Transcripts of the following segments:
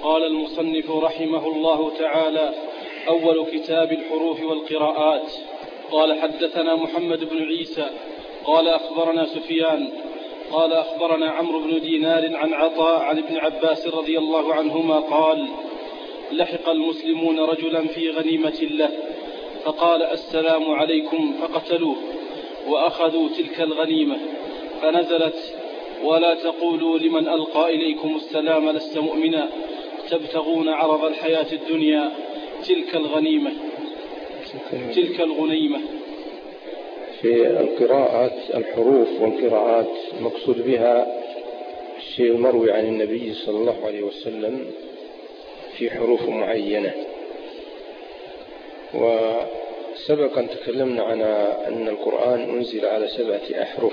قال المصنف رحمه الله تعالى: أول كتاب الحروف والقراءات. قال: حدثنا محمد بن عيسى قال أخبرنا سفيان قال أخبرنا عمرو بن دينار عن عطاء عن ابن عباس رضي الله عنهما قال: لحق المسلمون رجلا في غنيمة له فقال: السلام عليكم، فقتلوه وأخذوا تلك الغنيمة، فنزلت: ولا تقولوا لمن ألقى إليكم السلام لست مؤمنا تبتغون عرض الحياة الدنيا، تلك الغنيمة تلك الغنيمة. في القراءات الحروف والقراءات مقصود بها الشيء المروي عن النبي صلى الله عليه وسلم في حروف معينة. وسبق أن تكلمنا عن أن القرآن أنزل على 7 أحرف،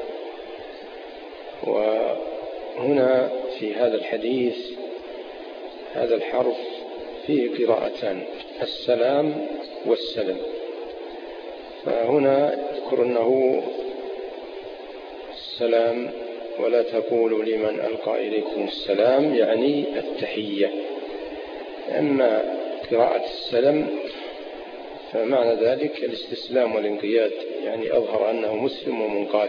وهنا في هذا الحديث هذا الحرف فيه قراءتان: السلام والسلم. فهنا يذكر أنه السلام ولا تقولوا لمن ألقى إليكم السلام، يعني التحية. أما قراءة السلم فمعنى ذلك الاستسلام والانقياد، يعني أظهر أنه مسلم ومنقاد.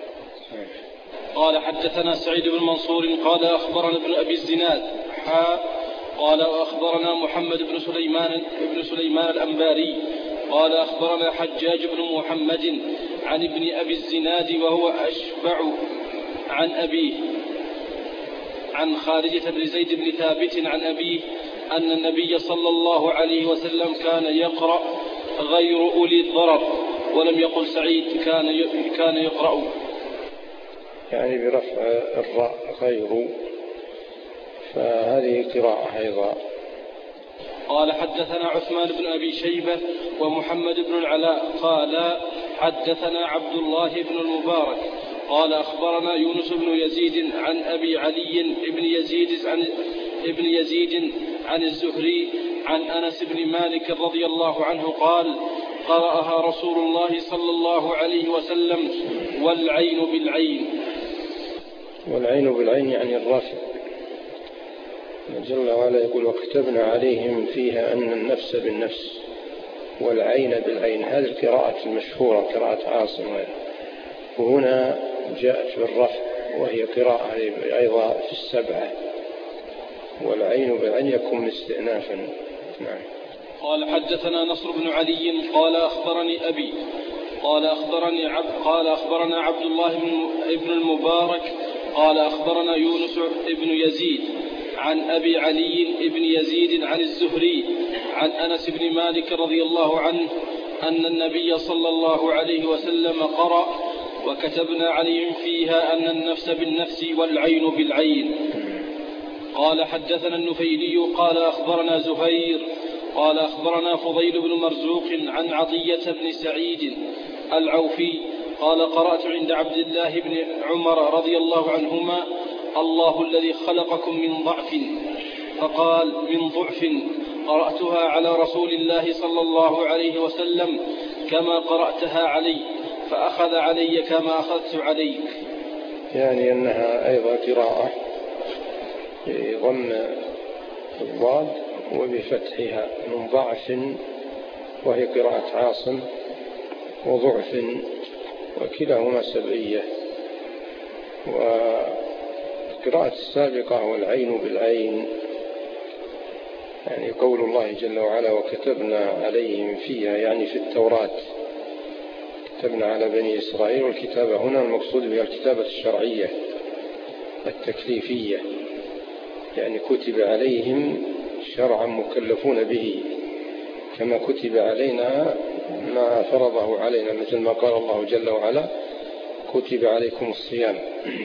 قال: حدثنا سعيد بن منصور قال أخبرنا ابن أبي الزناد قال أخبرنا محمد بن سليمان الأنباري قال أخبرنا حجاج بن محمد عن ابن أبي الزناد وهو أشبع عن أبيه عن خارجة بن زيد بن ثابت عن أبيه أن النبي صلى الله عليه وسلم كان يقرأ غير أولي الضرر، ولم يقل سعيد كان يقرأ، يعني برفع الراء غير، فهذه قراءة أيضا. قال: حدثنا عثمان بن أبي شيبة ومحمد بن العلاء قال حدثنا عبد الله بن المبارك قال أخبرنا يونس بن يزيد عن أبي علي ابن يزيد عن الزهري عن أنس بن مالك رضي الله عنه قال: قرأها رسول الله صلى الله عليه وسلم: والعين بالعين. والعين بالعين يعني الرافع. جل وعلا يقول: وكتبنا عليهم فيها أن النفس بالنفس والعين بالعين. هذه القراءة المشهورة قراءة عاصم، وهنا جاءت بالرفع وهي قراءة أيضا في 7. والعين بالعين يكون استئنافا. نعم. قال: حدثنا نصر بن علي قال أخبرني أبي قال أخبرنا عبد الله بن المبارك قال أخبرنا يونس بن يزيد عن أبي علي بن يزيد عن الزهري عن أنس بن مالك رضي الله عنه أن النبي صلى الله عليه وسلم قرأ: وكتبنا عليهم فيها أن النفس بالنفس والعين بالعين. قال: حدثنا النفيلي قال أخبرنا زهير قال أخبرنا فضيل بن مرزوق عن عطية بن سعيد العوفي قال: قرأت عند عبد الله بن عمر رضي الله عنهما: الله الذي خلقكم من ضعف، فقال: من ضعف. قرأتها على رسول الله صلى الله عليه وسلم كما قرأتها علي، فأخذ علي كما أخذت عليك. يعني أنها أيضا قراءة بضم الضاد وبفتحها، من ضعف وهي قراءة عاصم، وضعف وكلاهما 7. وقراءة السابقة والعين بالعين يعني قول الله جل وعلا: وكتبنا عليهم فيها، يعني في التوراة كتبنا على بني إسرائيل. والكتابة هنا المقصود بها الكتابة الشرعية التكليفية، يعني كتب عليهم شرعا مكلفون به، كما كتب علينا ما فرضه علينا، مثل ما قال الله جل وعلا: كتب عليكم الصيام.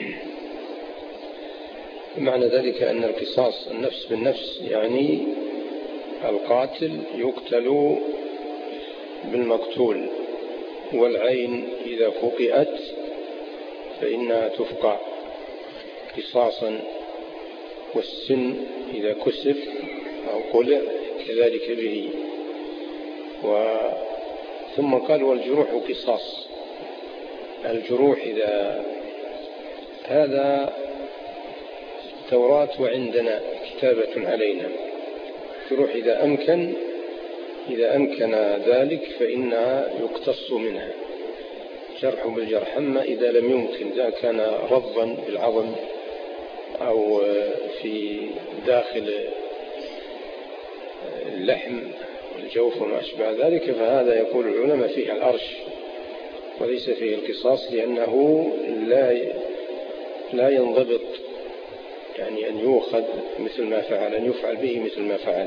معنى ذلك أن القصاص النفس بالنفس، يعني القاتل يقتل بالمقتول، والعين إذا فقئت فإنها تفقع قصاصا، والسن إذا كسف أو قلع كذلك به. ثم قال: والجروح قصاص. الجروح إذا هذا التوراة وعندنا كتابة علينا، تروح إذا أمكن ذلك فإنها يقتص منها جرح بالجرح. أما إذا لم يمكن، إذا كان رضا بالعظم أو في داخل اللحم والجوف وما أشبه ذلك، فهذا يقول العلماء فيه الأرش وليس فيه القصاص، لأنه لا ينضبط يعني أن يؤخذ مثل ما فعل، أن يفعل به مثل ما فعل.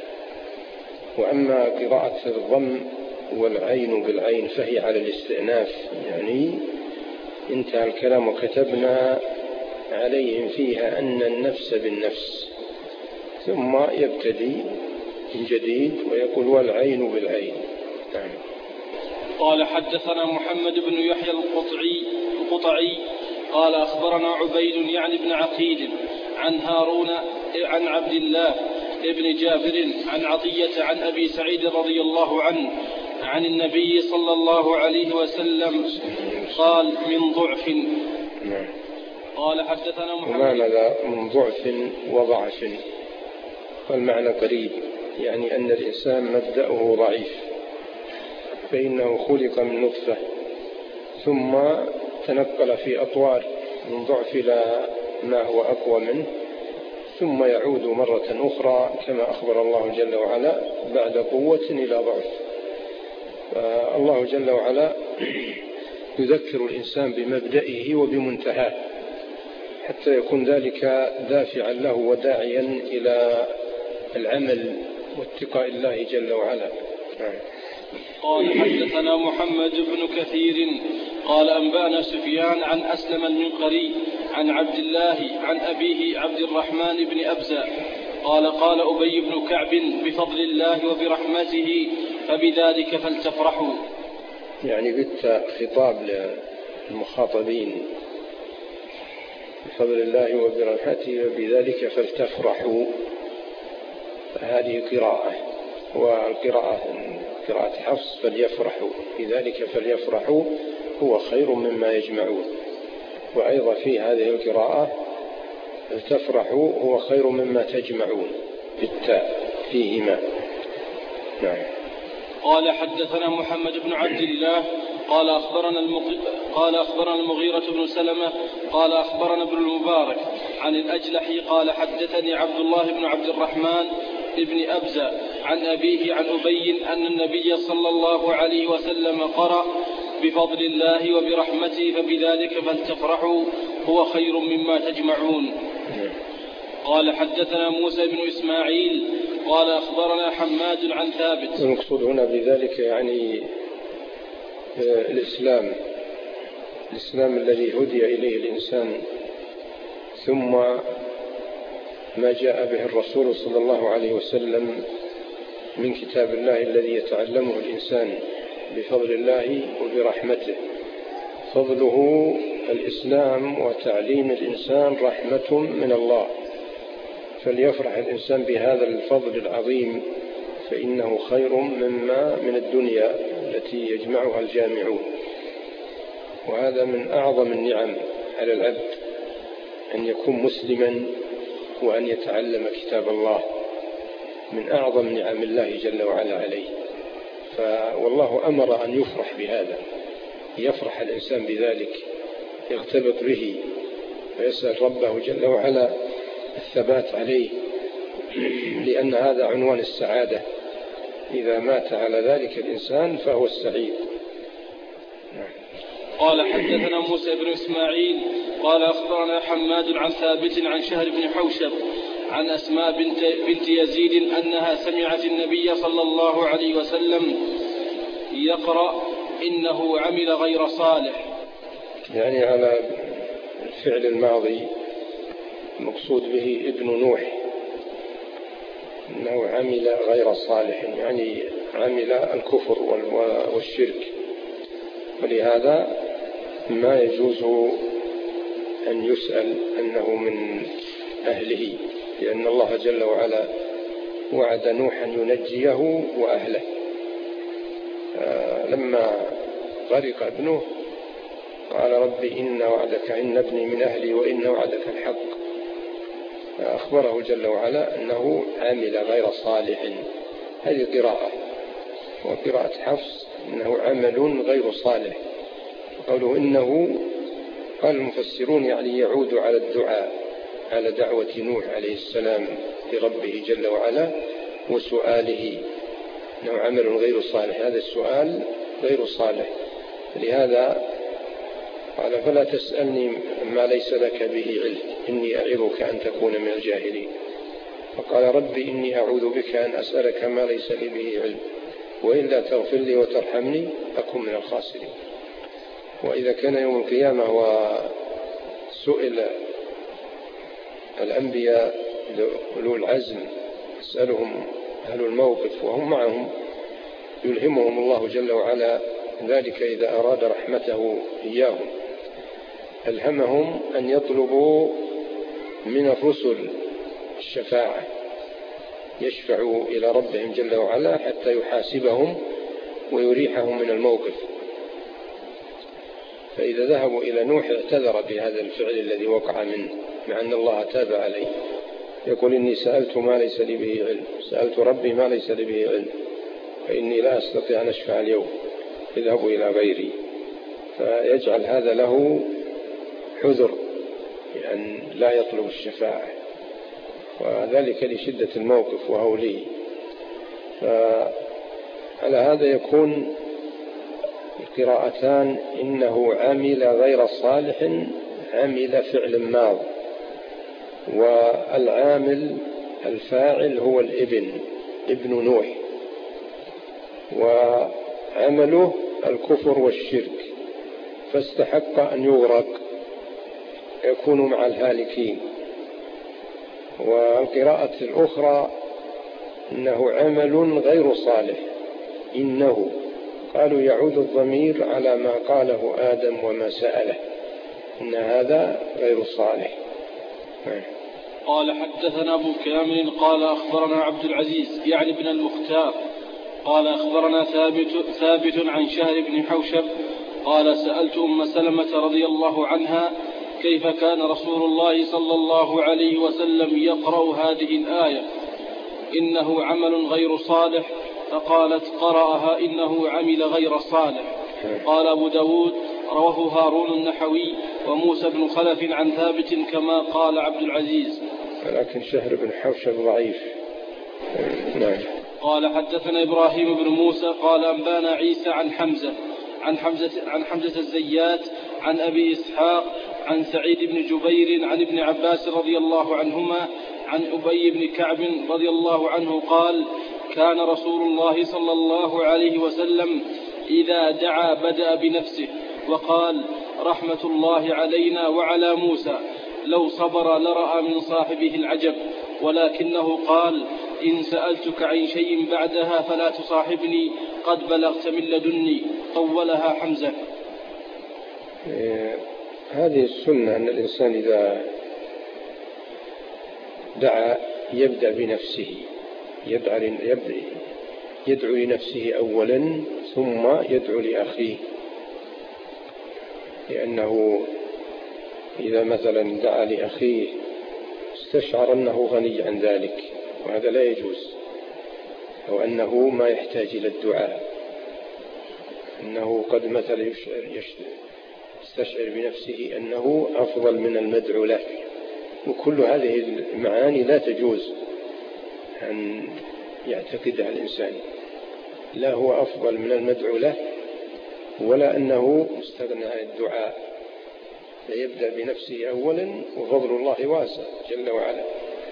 وأما قراءة الضم والعين بالعين فهي على الاستئناف، يعني انتهى الكلام وكتبنا عليهم فيها أن النفس بالنفس، ثم يبتدي من جديد ويقول والعين بالعين. نعم. قال حدثنا محمد بن يحيى القطعي قال أخبرنا عبيد يعني بن عقيل عن هارون عن عبد الله ابن جابر عن عطية عن أبي سعيد رضي الله عنه عن النبي صلى الله عليه وسلم قال من ضعف. قال حدثنا محمد من ضعف وضعف، والمعنى قريب، يعني أن الإنسان مبدأه ضعيف، فإنه خلق من نطفة ثم تنقل في أطوار من ضعف إلى ما هو أقوى منه، ثم يعود مرة أخرى كما أخبر الله جل وعلا بعد قوة إلى ضعف. فالله جل وعلا يذكر الإنسان بمبدئه وبمنتهاه حتى يكون ذلك دافعا له وداعيا إلى العمل واتقاء الله جل وعلا. قال حدثنا محمد بن كثير قال أنبأنا سفيان عن أسلم المنقري عن عبد الله عن أبيه عبد الرحمن بن أبزة قال قال أبي بن كعب بفضل الله وبرحمته فبذلك فلتفرحوا. يعني بالخطاب للمخاطبين بفضل الله وبرحمته وبذلك فلتفرحوا، هذه قراءة. والقراءة قراءة حفص فليفرحوا، بذلك فليفرحوا هو خير مما يجمعون. وأيضا في هذه القراءة فلتفرحوا هو خير مما تجمعون بالتاء فيهما. نعم. قال حدثنا محمد بن عبد الله قال أخبرنا المغيرة بن سلمة قال أخبرنا ابن المبارك عن الأجلحي قال حدثني عبد الله بن عبد الرحمن ابن أبزة عن أبيه عن أبي أن النبي صلى الله عليه وسلم قرأ بفضل الله وبرحمته فبذلك فلتفرحوا هو خير مما تجمعون. قال حدثنا موسى بن إسماعيل قال أخبرنا حماد عن ثابت. المقصود هنا بذلك يعني الإسلام الذي هدي إليه الإنسان، ثم ما جاء به الرسول صلى الله عليه وسلم من كتاب الله الذي يتعلمه الإنسان بفضل الله وبرحمته. فضله الإسلام وتعليم الإنسان رحمة من الله، فليفرح الإنسان بهذا الفضل العظيم، فإنه خير مما من الدنيا التي يجمعها الجامعون. وهذا من أعظم النعم على العبد أن يكون مسلما وأن يتعلم كتاب الله، من أعظم نعم الله جل وعلا عليه. والله أمر أن يفرح بهذا، يفرح الإنسان بذلك، يغتبط به ويسأل ربه جل وعلا الثبات عليه، لأن هذا عنوان السعادة. إذا مات على ذلك الإنسان فهو السعيد. قال حدثنا موسى بن إسماعيل قال أخبرنا حماد عن ثابت عن شهر بن حوشب عن أسماء بنت يزيد أنها سمعت النبي صلى الله عليه وسلم يقرأ إنه عمل غير صالح، يعني على الفعل الماضي المقصود به ابن نوح، إنه عمل غير صالح، يعني عمل الكفر والشرك. ولهذا ما يجوز أن يسأل أنه من أهله، لأن الله جل وعلا وعد نوحا ينجيه وأهله. لما غرق ابنه قال ربي إن وعدك إن ابني من أهلي وإن وعدك الحق أخبره جل وعلا أنه عمل غير صالح. هذه قراءة. وقراءة حفص إنه عمل غير صالح. قالوا إنه، قال المفسرون يعني يعود على الدعاء، على دعوة نوح عليه السلام لربه جل وعلا وسؤاله، إنه عمل غير صالح. هذا السؤال غير صالح. لهذا قال فلا تسألني ما ليس لك به علم إني أعظك أن تكون من الجاهلين. فقال ربي إني أعوذ بك أن أسألك ما ليس لي به علم وإلا تغفر لي وترحمني أكن من الخاسرين. وإذا كان يوم القيامة وسئل الأنبياء أولو العزم يسألهم أهل الموقف وهم معهم، يلهمهم الله جل وعلا ذلك إذا أراد رحمته إياهم، ألهمهم أن يطلبوا من الرسل الشفاعة، يشفعوا إلى ربهم جل وعلا حتى يحاسبهم ويريحهم من الموقف. فإذا ذهبوا إلى نوح اعتذر بهذا الفعل الذي وقع منه، مع أن الله تاب عليه، يقول إني سألت ما ليس لي به علم، سألت ربي ما ليس لي به علم، فإني لا أستطيع أن أشفع اليوم، اذهبوا إلى غيري. فيجعل هذا له حذر لأن لا يطلب الشفاعة، وذلك لشدة الموقف وهوله. فعلى هذا يكون القراءتان إنه عمل غير صالح، عمل فعل ماض، والعامل الفاعل هو ابن نوح، وعمله الكفر والشرك، فاستحق أن يغرق، يكون مع الهالكين. والقراءة الأخرى إنه عمل غير صالح، إنه قالوا يعود الضمير على ما قاله آدم وما سأله، إن هذا غير صالح. قال حدثنا أبو كامل قال أخبرنا عبد العزيز يعني بن المختار قال أخبرنا ثابت عن شهر بن حوشب قال سألت أم سلمة رضي الله عنها كيف كان رسول الله صلى الله عليه وسلم يقرأ هذه الآية إنه عمل غير صالح، فقالت قرأها إنه عمل غير صالح. قال أبو داود رواه هارون النحوي وموسى بن خلف عن ثابت كما قال عبد العزيز، لكن شهر بن حوشب ضعيف. نعم. قال حدثنا إبراهيم بن موسى قال أنبانا عيسى عن حمزة الزيات عن أبي إسحاق عن سعيد بن جبير عن ابن عباس رضي الله عنهما عن أبي بن كعب رضي الله عنه قال كان رسول الله صلى الله عليه وسلم إذا دعا بدأ بنفسه وقال رحمة الله علينا وعلى موسى لو صبر لرأى من صاحبه العجب، ولكنه قال إن سألتك عن شيء بعدها فلا تصاحبني قد بلغت من لدني. طولها حمزة. هذه السنة أن الإنسان إذا دعا يبدأ بنفسه، يدعو لنفسه أولا ثم يدعو لأخيه، لأنه إذا مثلا دعا لأخيه استشعر أنه غني عن ذلك، وهذا لا يجوز، أو أنه ما يحتاج إلى الدعاء، أنه قد مثلا يستشعر بنفسه أنه أفضل من المدعو له، وكل هذه المعاني لا تجوز أن يعتقدها الإنسان، لا هو أفضل من المدعو له ولا أنه مستغنى عن الدعاء، فيبدأ بنفسه أولا، وفضل الله واسع جل وعلا،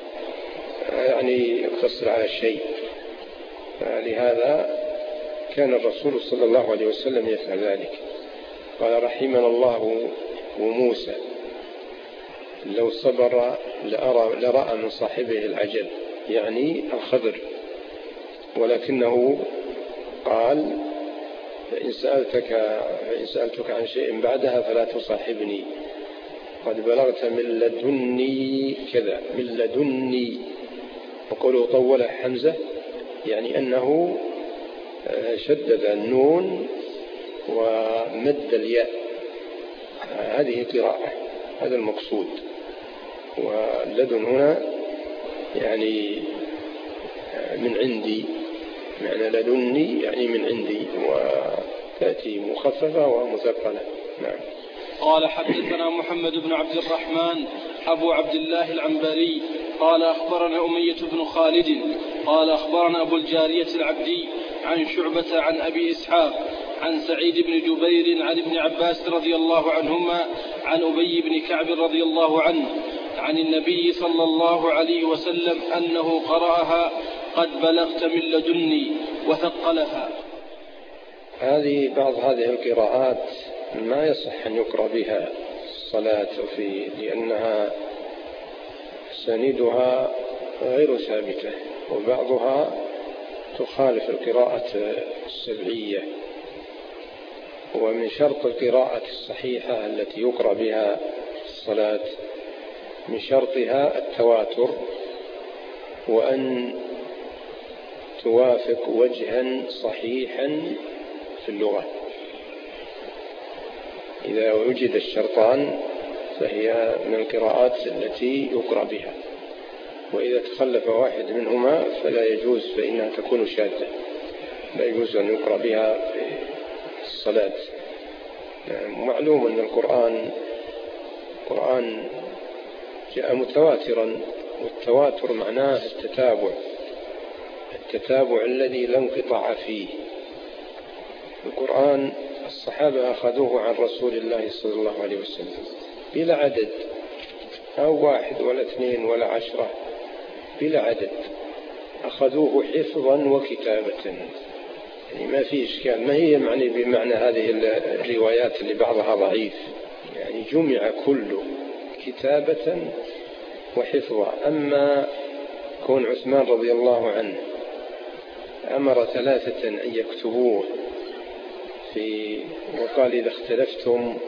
يعني يقتصر على الشيء. فلهذا كان الرسول صلى الله عليه وسلم يفعل ذلك. قال رحمنا الله وموسى لو صبر لرأى من صاحبه العجل، يعني الخضر، ولكنه قال فإن سألتك عن شيء بعدها فلا تصاحبني قد بلغت من لدني كذا، من لدني. وقوله طول حمزة يعني أنه شدد النون ومد الياء، هذه قراءة، هذا المقصود. واللدن هنا يعني من عندي، معنى لدني يعني من عندي، وتأتي مخففة ومثقلة. نعم. قال حدثنا محمد بن عبد الرحمن أبو عبد الله العنبري قال أخبرنا أمية بن خالد قال أخبرنا أبو الجارية العبدي عن شعبة عن أبي إسحاق عن سعيد بن جبير عن ابن عباس رضي الله عنهما عن أبي بن كعب رضي الله عنه عن النبي صلى الله عليه وسلم أنه قرأها قد بلغت من لدني وثقلها. هذه بعض هذه القراءات ما يصح أن يقرأ بها الصلاة لأنها سندها غير ثابتة، وبعضها تخالف القراءة السبعية. ومن شرط القراءة الصحيحة التي يقرأ بها الصلاة من شرطها التواتر، وأن توافق وجها صحيحا في اللغة. إذا وجد الشرطان فهي من القراءات التي يقرأ بها، وإذا تخلف واحد منهما فلا يجوز، فإنها تكون شاذة، لا يجوز أن يقرأ بها في الصلاة. معلوم أن القرآن جاء متواترا، والتواتر معناه التتابع الذي لا انقطاع فيه. القرآن الصحابة أخذوه عن رسول الله صلى الله عليه وسلم بلا عدد، أو 1 ولا 2 ولا 10، بلا عدد، أخذوه حفظا وكتابة. يعني ما في إشكال، ما هي معني بمعنى هذه الروايات اللي بعضها ضعيف، يعني جمع كله كتابة وحفظا. أما كون عثمان رضي الله عنه أمر 3 أن يكتبوه وقال إذا اختلفتم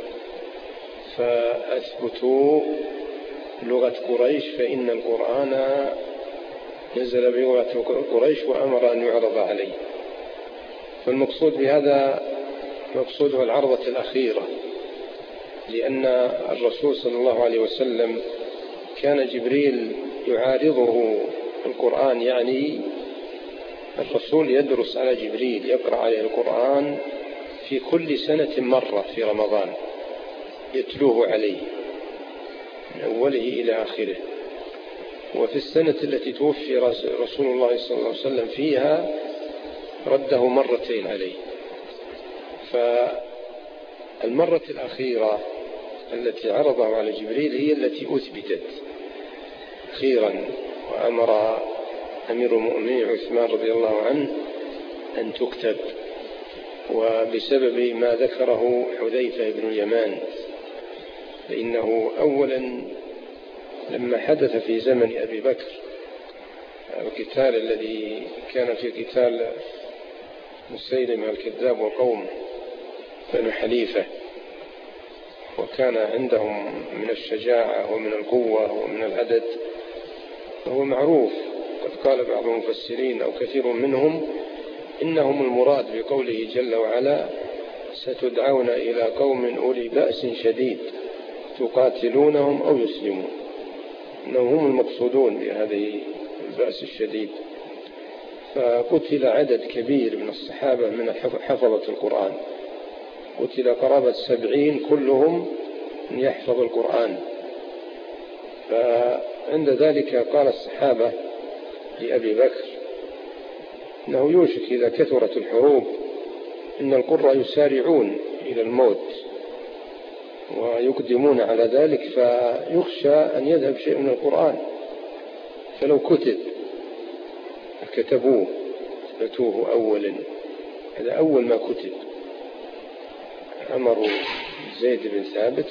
فأثبتوا لغة قريش فإن القرآن نزل بلغة قريش، وأمر أن يعرض عليه. فالمقصود بهذا مقصوده العرضة الأخيرة، لأن الرسول صلى الله عليه وسلم كان جبريل يعارضه القرآن، يعني الرسول يدرس على جبريل، يقرأ عليه القرآن في كل سنة مرة في رمضان، يتلوه عليه من أوله إلى آخره. وفي السنة التي توفي رسول الله صلى الله عليه وسلم فيها رده 2 مرات عليه. فالمرة الأخيرة التي عرضه على جبريل هي التي أثبتت أخيرا، وأمر أمير المؤمنين عثمان رضي الله عنه أن تكتب، وبسبب ما ذكره حذيفة بن اليمان، فإنه أولا لما حدث في زمن أبي بكر القتال الذي كان في قتال مسيلمة الكذاب وقومه بنو حليفة، وكان عندهم من الشجاعة ومن القوة ومن العدد، فهو معروف. قد قال بعض المفسرين أو كثير منهم إنهم المراد بقوله جل وعلا ستدعون إلى قوم أولي بأس شديد تقاتلونهم أو يسلمون، إنهم هم المقصودون بهذه البأس الشديد. فقتل عدد كبير من الصحابة من حفظة القرآن، قتل قرابة 70 كلهم يحفظ القرآن. فعند ذلك قال الصحابة لأبي بكر إنه يوشك إذا كثرت الحروب إن القراء يسارعون إلى الموت ويقدمون على ذلك، فيخشى أن يذهب شيء من القرآن، فلو كتبوه أثبتوه أولا. هذا أول ما أمروا زيد بن ثابت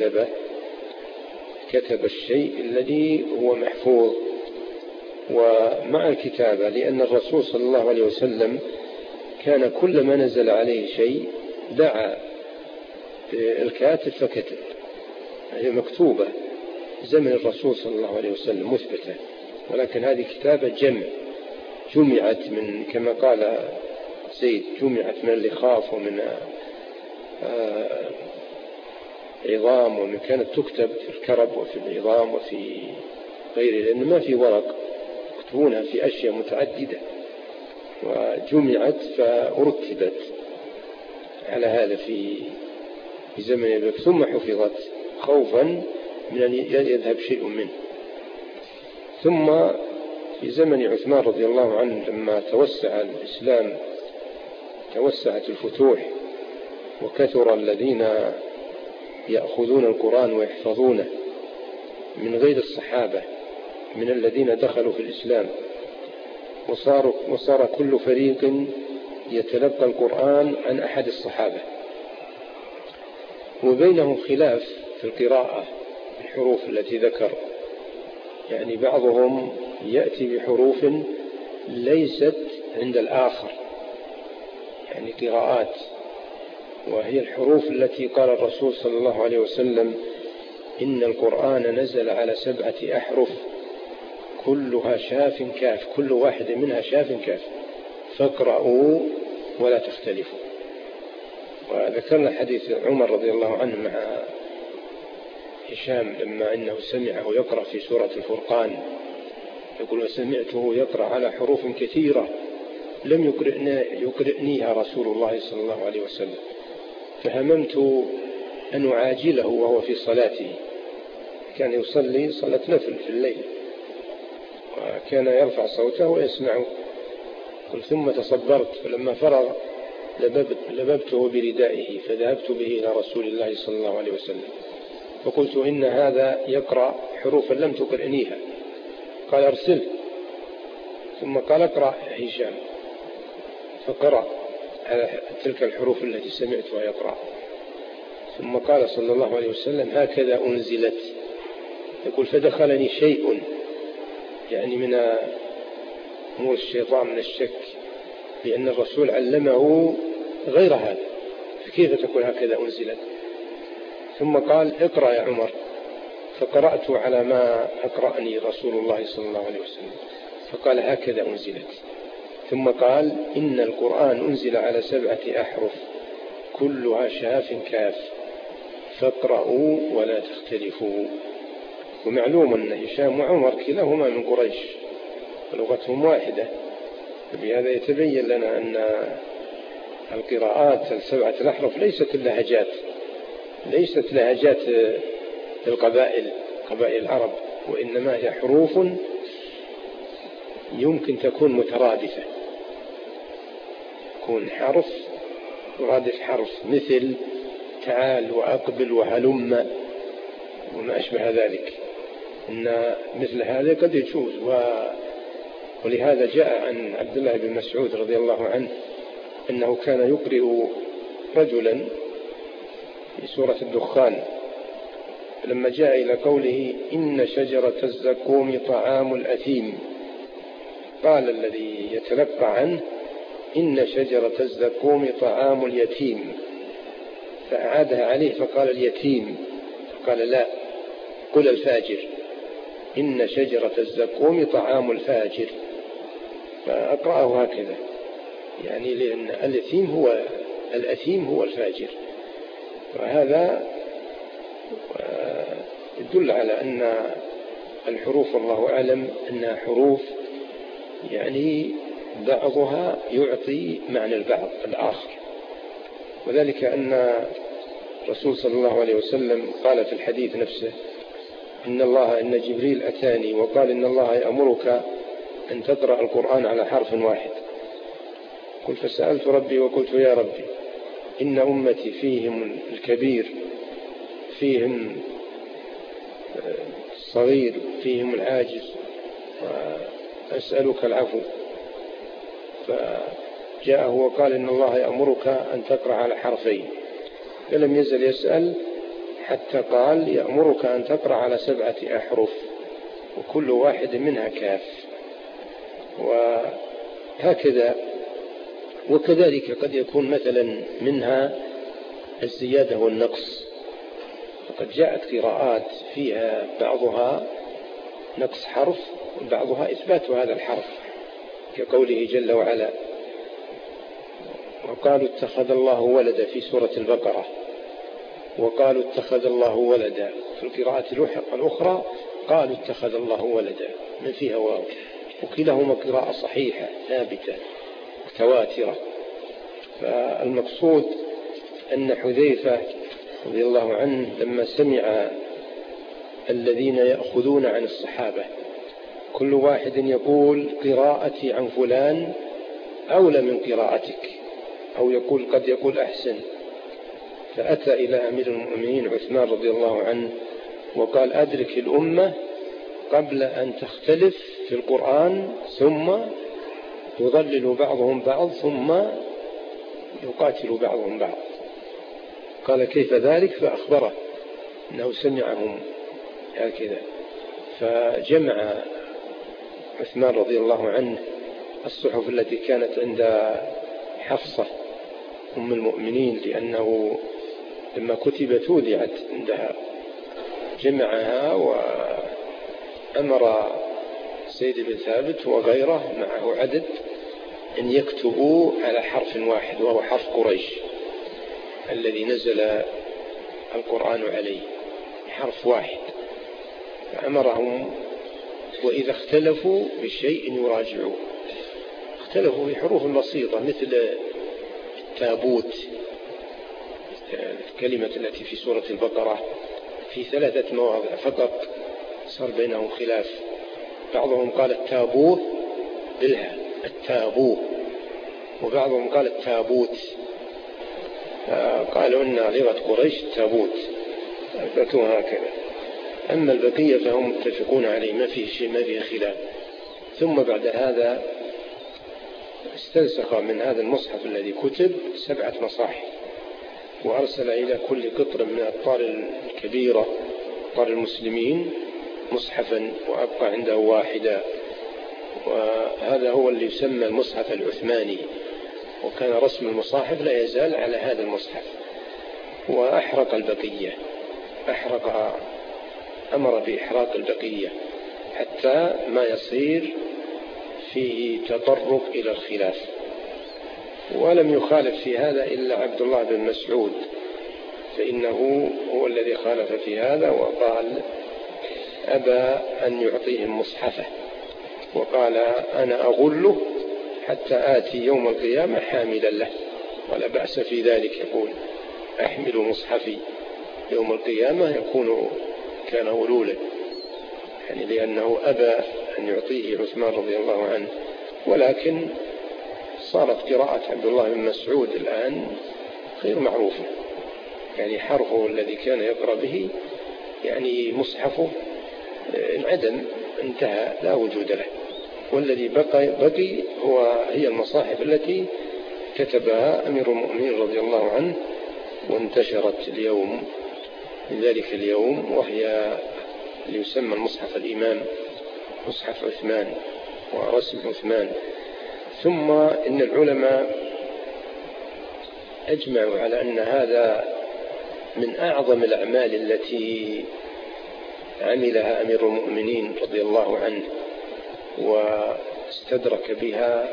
فكتب الشيء الذي هو محفوظ. ومع الكتابة، لأن الرسول صلى الله عليه وسلم كان كل ما نزل عليه شيء دعا الكاتب فكتب، هي مكتوبة زمن الرسول صلى الله عليه وسلم مثبتة، ولكن هذه كتابة جمعت من كما قال زيد، جمعت من اللخاف ومن عظام، ومن كانت تكتب في الكرب وفي العظام وفي غيره، لأنه ما في ورق يكتبونها في أشياء متعددة وجمعت فرتبت على هذا في زمن أبي بكر، ثم حفظت خوفا من أن يذهب شيء منه. ثم في زمن عثمان رضي الله عنه لما توسع الإسلام، توسعت الفتوح وكثر الذين يأخذون القرآن ويحفظونه من غير الصحابة من الذين دخلوا في الإسلام، وصار كل فريق يتلقى القرآن عن أحد الصحابة، وبينهم خلاف في القراءة الحروف التي ذكر، يعني بعضهم يأتي بحروف ليست عند الآخر، يعني قراءات، وهي الحروف التي قال الرسول صلى الله عليه وسلم إن القرآن نزل على 7 أحرف كلها شاف كاف، كل واحد منها شاف كاف، فاقرأوا ولا تختلفوا. وذكرنا حديث عمر رضي الله عنه مع هشام لما إنه سمعه يقرأ في سورة الفرقان، يقول وسمعته يقرأ على حروف كثيرة لم يقرئنيها رسول الله صلى الله عليه وسلم، فهممت أن أعاجله وهو في صلاته، كان يصلي صلاة نفل في الليل وكان يرفع صوته ويسمعه، قل ثم تصبرت فلما فرغ لببته بردائه فذهبت به إلى رسول الله صلى الله عليه وسلم فقلت إن هذا يقرأ حروفا لم تقرئنيها، قال أرسله، ثم قال اقرأ هشام، فقرأ على تلك الحروف التي سمعتها يقرأ، ثم قال صلى الله عليه وسلم هكذا أنزلت، يقول فدخلني شيء يعني من أمور الشيطان من الشك، لأن الرسول علمه غير هذا، فكيف تقول هكذا أنزلت؟ ثم قال اقرأ يا عمر، فقرأت على ما أقرأني رسول الله صلى الله عليه وسلم، فقال هكذا أنزلت، ثم قال إن القرآن أنزل على 7 أحرف كلها شاف كاف فاقرأوا ولا تختلفوا. ومعلوم أن هشام وعمر كلاهما من قريش لغتهم واحدة، بهذا يتبين لنا أن القراءات 7 الأحرف ليست لهجات القبائل العرب، وإنما هي حروف يمكن تكون مترادفة، يكون حرف يرادف حرف، مثل تعال وأقبل وهلم وما أشبه ذلك، إن مثل هذا قد يجوز. ولهذا جاء عن عبد الله بن مسعود رضي الله عنه أنه كان يقرئ رجلا في سورة الدخان، لما جاء إلى قوله إن شجرة الزقوم طعام الأثيم، قال الذي يتلقى عنه إن شجرة الزقوم طعام اليتيم، فأعادها عليه فقال اليتيم، فقال لا قل الفاجر، إن شجرة الزقوم طعام الفاجر، فأقرأه هكذا، يعني لأن الأثيم هو الفاجر. وهذا يدل على أن الحروف الله أعلم أنها حروف يعني بعضها يعطي معنى البعض الآخر، وذلك أن الرسول صلى الله عليه وسلم قال في الحديث نفسه إن جبريل أتاني وقال إن الله يأمرك أن تقرأ القرآن على حرف واحد، قل فسألت ربي وقلت يا ربي إن أمتي فيهم الكبير فيهم الصغير فيهم العاجز وأسألك العفو، فجاءه وقال إن الله يأمرك أن تقرأ على حرفين، فلم يزل يسأل حتى قال يأمرك أن تقرأ على 7 أحرف وكل واحد منها كاف، وهكذا. وكذلك قد يكون مثلا منها الزيادة والنقص، فقد جاءت قراءات فيها بعضها نقص حرف وبعضها إثبات هذا الحرف، كقوله جل وعلا وقالوا اتخذ الله ولدا في سورة البقرة، وقالوا اتخذ الله ولدا، في القراءة الأخرى قالوا اتخذ الله ولدا من فيها واو، وكلاهما قراءة صحيحة ثابتة متواترة. فالمقصود أن حذيفة رضي الله عنه لما سمع الذين يأخذون عن الصحابة كل واحد يقول قراءتي عن فلان أولى من قراءتك، أو قد يقول أحسن، فأتى إلى أمير المؤمنين عثمان رضي الله عنه وقال أدرك الأمة قبل أن تختلف في القرآن ثم يضلل بعضهم بعض ثم يقاتل بعضهم بعض. قال كيف ذلك؟ فأخبره أنه سمعهم هكذا. فجمع عثمان رضي الله عنه الصحف التي كانت عند حفصة أم المؤمنين، لأنه لما كتبت وضعت عندها، جمعها وأمر سيد بن ثابت وغيره معه عدد أن يكتبوا على حرف واحد وهو حرف قريش الذي نزل القرآن عليه، حرف واحد. فأمرهم وإذا اختلفوا بشيء يراجعوه. اختلفوا في حروف بسيطة مثل التابوت، الكلمة التي في سورة البقرة في 3 مواضع فقط صار بينهم خلاف. بعضهم قال التابوت بالها التابوت، وبعضهم قال التابوت، قالوا إن لغة قريش التابوت، أثبتوها هكذا. أما البقية فهم متفقون عليه، ما فيه شيء، ما فيه خلاف. ثم بعد هذا استنسخ من هذا المصحف الذي كتب 7 مصاحف، وأرسل إلى كل قطر من الأقطار الكبيرة أقطار المسلمين مصحفا، وأبقى عنده واحدا، وهذا هو اللي يسمى المصحف العثماني. وكان رسم المصاحف لا يزال على هذا المصحف. وأحرق البقية، أمر بإحراق البقية حتى ما يصير فيه تطرق إلى الخلاف. ولم يخالف في هذا إلا عبد الله بن مسعود، فإنه هو الذي خالف في هذا وقال أبى أن يعطيهم مصحفه، وقال أنا أغله حتى آتي يوم القيامة حاملا له، ولا بأس في ذلك. يقول أحمل مصحفي يوم القيامة كان غلولا، يعني لأنه أبى أن يعطيه عثمان رضي الله عنه. ولكن صارت قراءة عبد الله بن مسعود الآن غير معروفة، يعني حرفه الذي كان يقرأ به، يعني مصحفه انعدم، انتهى، لا وجود له. والذي بقي هي المصاحف التي كتبها أمير المؤمنين رضي الله عنه وانتشرت اليوم من ذلك اليوم، وهي اللي يسمى المصحف الإمام، مصحف عثمان ورسم عثمان. ثم إن العلماء أجمعوا على أن هذا من أعظم الأعمال التي عملها أمير المؤمنين رضي الله عنه واستدرك بها،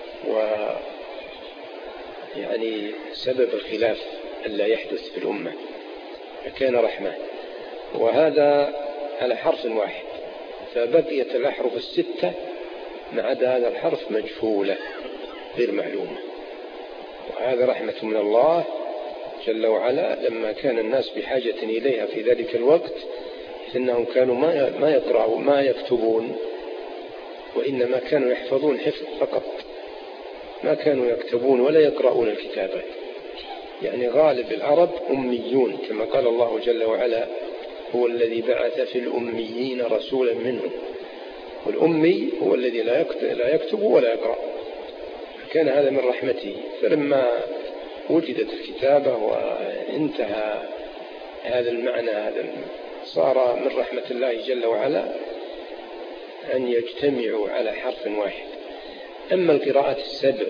ويعني سبب الخلاف ألا يحدث في الأمة، فكان رحمة. وهذا على حرف واحد، فبقيت الأحرف 6 ما عدا هذا الحرف مجهولة غير معلومة. وهذا رحمة من الله جل وعلا لما كان الناس بحاجة إليها في ذلك الوقت، إنهم كانوا ما يقرأوا ما يكتبون، وإنما كانوا يحفظون حفظ فقط، ما كانوا يكتبون ولا يقرؤون الكتابات. يعني غالب العرب أميون، كما قال الله جل وعلا هو الذي بعث في الأميين رسولا منهم. والأمي هو الذي لا يكتب ولا يقرأ، كان هذا من رحمته. فلما وجدت الكتابة وانتهى هذا المعنى، هذا صار من رحمة الله جل وعلا أن يجتمعوا على حرف واحد. أما القراءات 7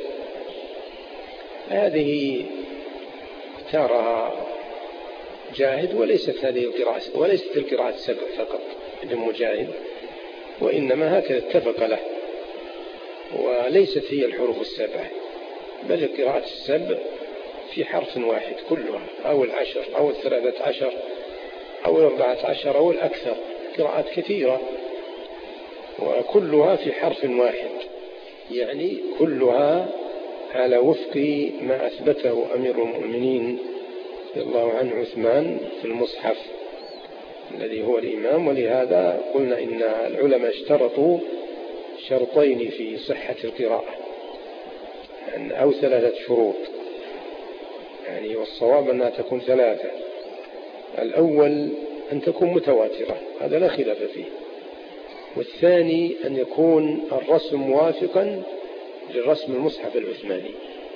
هذه اختارها جاهد، وليست القراءة 7 فقط ابن مجاهد، وإنما هكذا اتفق له، وليست هي الحروف 7، بل القراءة 7 في حرف واحد كلها، أو 10 أو 13 أو 14 أو الأكثر، قراءات كثيرة. وكلها في حرف واحد، يعني كلها على وفق ما أثبته أمير المؤمنين رضي الله عنه عثمان في المصحف الذي هو الإمام. ولهذا قلنا إن العلماء اشترطوا شرطين في صحة القراءة أو 3 شروط، يعني والصواب أنها تكون 3. الأول أن تكون متواترة، هذا لا خلاف فيه. والثاني أن يكون الرسم موافقا للرسم المصحف العثماني.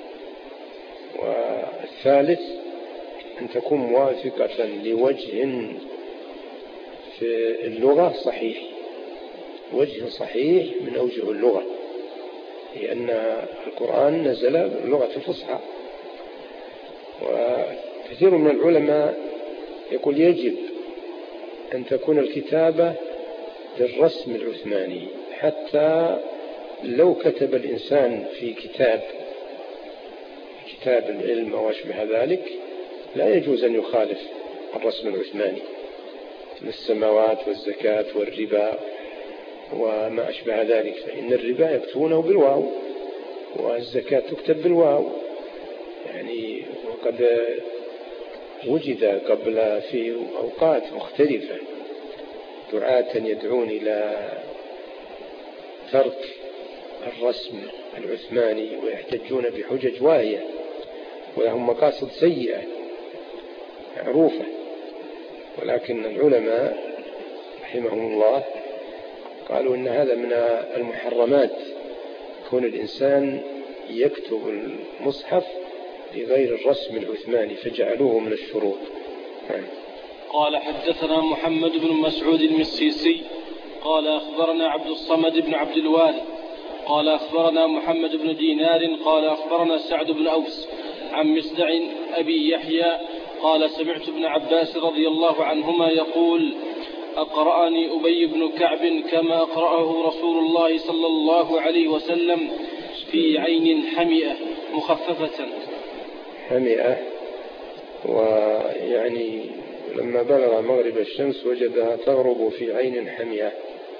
والثالث أن تكون موافقة لوجه في اللغة صحيح، وجه صحيح من أوجه اللغة، لأن القرآن نزل باللغة الفصحى. وكثير من العلماء يقول يجب أن تكون الكتابة بالرسم العثماني، حتى لو كتب الإنسان في كتاب العلم أو أشبه ذلك لا يجوز أن يخالف الرسم العثماني، مثل السماوات والزكاة والربا وما أشبه ذلك، فإن الربا يكتبونه بالواو والزكاة تكتب بالواو. يعني وقد وجد قبل في أوقات مختلفة دعاة يدعون إلى ترك الرسم العثماني ويحتجون بحجج واهية ولهم مقاصد سيئة معروفة، ولكن العلماء رحمهم الله قالوا إن هذا من المحرمات، كون الإنسان يكتب المصحف بغير الرسم العثماني فجعلوه من الشروط. قال حدثنا محمد بن مسعود المسيسي قال أخبرنا عبد الصمد بن عبد الوارث قال أخبرنا محمد بن دينار قال أخبرنا سعد بن أوس عن مصدع أبي يحيى قال سمعت ابن عباس رضي الله عنهما يقول أقرأني أبي بن كعب كما أقرأه رسول الله صلى الله عليه وسلم في عين حمئة مخففة. حمئة، ويعني لما بلغ مغرب الشمس وجدها تغرب في عين حمئة،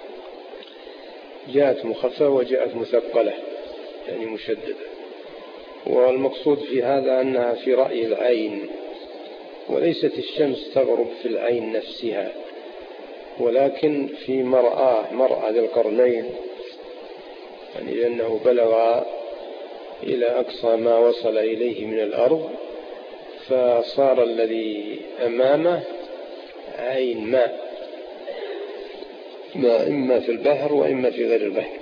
جاءت مخففة وجاءت مثقلة يعني مشددة. والمقصود في هذا أنها في رأي العين، وليست الشمس تغرب في العين نفسها، ولكن في مرأى ذي القرنين، يعني لأنه بلغ إلى أقصى ما وصل إليه من الأرض، فصار الذي أمامه عين ماء إما في البحر وإما في غير البحر.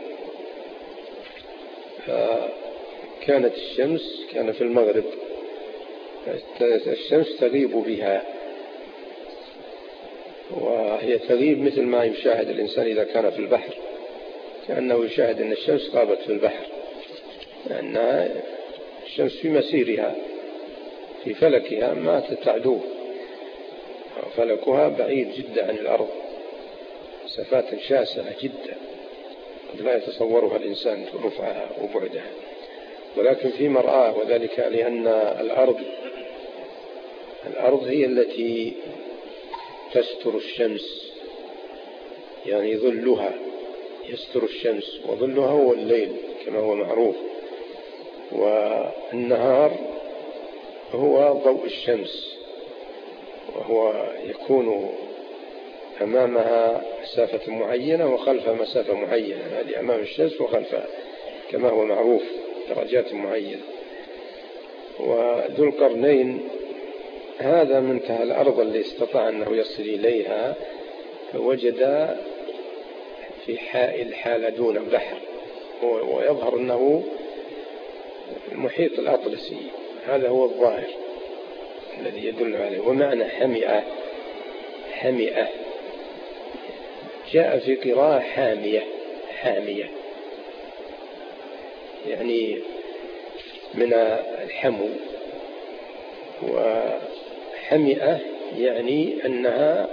فكانت الشمس كان في المغرب الشمس تغيب بها، وهي تغيب مثل ما يشاهد الإنسان إذا كان في البحر، كأنه يشاهد أن الشمس غابت في البحر، لأن الشمس في مسيرها في فلكها ما تتعدوه، فلكها بعيد جدا عن الأرض مسافات شاسعة جدا قد لا يتصورها الإنسان رفعها وبعدها، ولكن في مرآة، وذلك لأن الأرض هي التي تستر الشمس، يعني ظلها يستر الشمس، وظلها هو الليل كما هو معروف، والنهار هو ضوء الشمس، وهو يكون أمامها مسافة معينة وخلفها مسافة معينة، هذه أمام الشمس وخلفها كما هو معروف درجات معينة. وذو القرنين هذا منتهى الأرض اللي استطاع أنه يصل إليها، فوجد في حالة دون البحر، ويظهر أنه المحيط الأطلسي، هذا هو الظاهر الذي يدل عليه. ومعنى حمئة جاء في قراءة حامية يعني من الحمو، وحمئة يعني أنها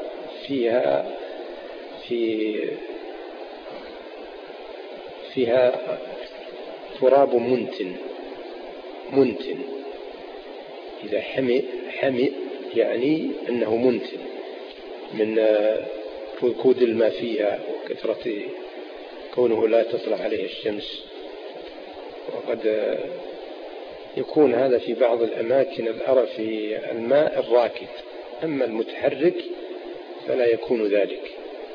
فيها تراب منتن. إذا حمئ يعني أنه منتن من ركود الماء فيها وكثرة كونه لا تطلع عليه الشمس. وقد يكون هذا في بعض الأماكن في الماء الراكد، أما المتحرك فلا يكون ذلك.